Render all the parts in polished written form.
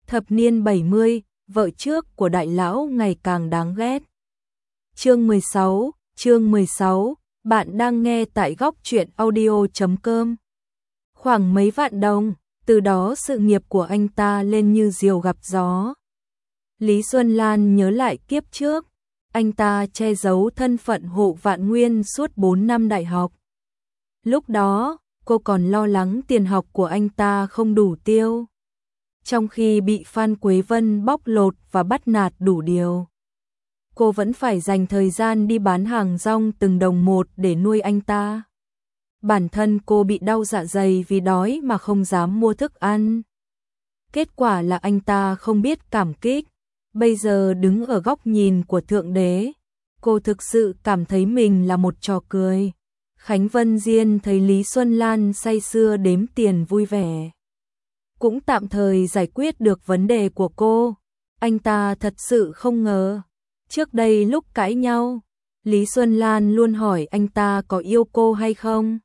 Thập niên 70, vợ trước của đại lão ngày càng đáng ghét. Chương 16, bạn đang nghe tại góc truyện audio.com. Khoảng mấy vạn đồng, từ đó sự nghiệp của anh ta lên như diều gặp gió. Lý Xuân Lan nhớ lại kiếp trước, anh ta che giấu thân phận hộ vạn nguyên suốt 4 năm đại học. Lúc đó, cô còn lo lắng tiền học của anh ta không đủ tiêu. Trong khi bị Phan Quế Vân bóc lột và bắt nạt đủ điều, cô vẫn phải dành thời gian đi bán hàng rong từng đồng một để nuôi anh ta. Bản thân cô bị đau dạ dày vì đói mà không dám mua thức ăn. Kết quả là anh ta không biết cảm kích. Bây giờ đứng ở góc nhìn của Thượng Đế, cô thực sự cảm thấy mình là một trò cười. Khánh Vân Diên thấy Lý Xuân Lan say sưa đếm tiền vui vẻ, cũng tạm thời giải quyết được vấn đề của cô. Anh ta thật sự không ngờ, trước đây lúc cãi nhau, Lý Xuân Lan luôn hỏi anh ta có yêu cô hay không.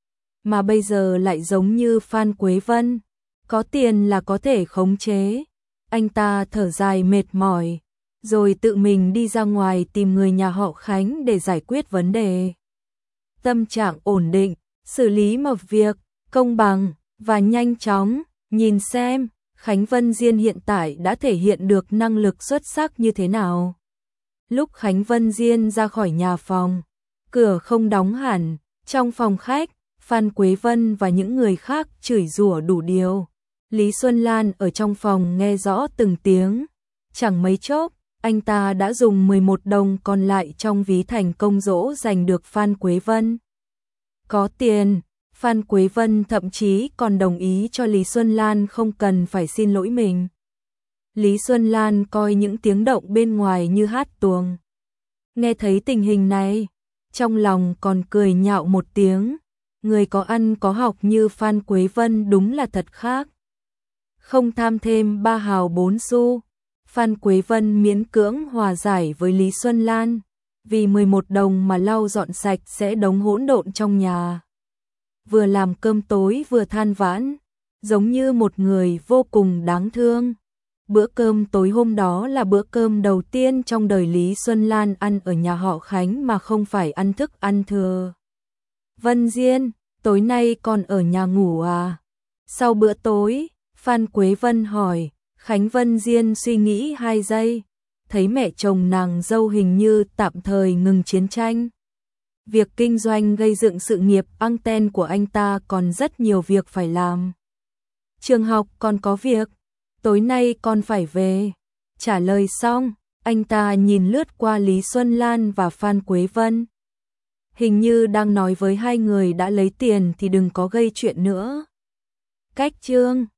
Mà bây giờ lại giống như Phan Quế Vân, có tiền là có thể khống chế. Anh ta thở dài mệt mỏi, rồi tự mình đi ra ngoài tìm người nhà họ Khánh để giải quyết vấn đề. Tâm trạng ổn định, xử lý mọi việc, công bằng và nhanh chóng. Nhìn xem, Khánh Vân Diên hiện tại đã thể hiện được năng lực xuất sắc như thế nào. Lúc Khánh Vân Diên ra khỏi nhà phòng, cửa không đóng hẳn, trong phòng khách, Phan Quế Vân và những người khác chửi rủa đủ điều. Lý Xuân Lan ở trong phòng nghe rõ từng tiếng. Chẳng mấy chốc, anh ta đã dùng 11 đồng còn lại trong ví thành công dỗ dành được Phan Quế Vân. Có tiền, Phan Quế Vân thậm chí còn đồng ý cho Lý Xuân Lan không cần phải xin lỗi mình. Lý Xuân Lan coi những tiếng động bên ngoài như hát tuồng. Nghe thấy tình hình này, trong lòng còn cười nhạo một tiếng. Người có ăn có học như Phan Quế Vân đúng là thật khác. Không tham thêm 3 hào 4 xu, Phan Quế Vân miễn cưỡng hòa giải với Lý Xuân Lan, vì 11 đồng mà lau dọn sạch sẽ đống hỗn độn trong nhà. Vừa làm cơm tối vừa than vãn, giống như một người vô cùng đáng thương. Bữa cơm tối hôm đó là bữa cơm đầu tiên trong đời Lý Xuân Lan ăn ở nhà họ Khánh mà không phải ăn thức ăn thừa. Vân Diên, tối nay còn ở nhà ngủ à? Sau bữa tối, Phan Quế Vân hỏi. Khánh Vân Diên suy nghĩ 2 giây, thấy mẹ chồng nàng dâu hình như tạm thời ngừng chiến tranh. Việc kinh doanh gây dựng sự nghiệp anten của anh ta còn rất nhiều việc phải làm. Trường học còn có việc, tối nay con phải về. Trả lời xong, anh ta nhìn lướt qua Lý Xuân Lan và Phan Quế Vân. Hình như đang nói với hai người đã lấy tiền thì đừng có gây chuyện nữa. Cách chương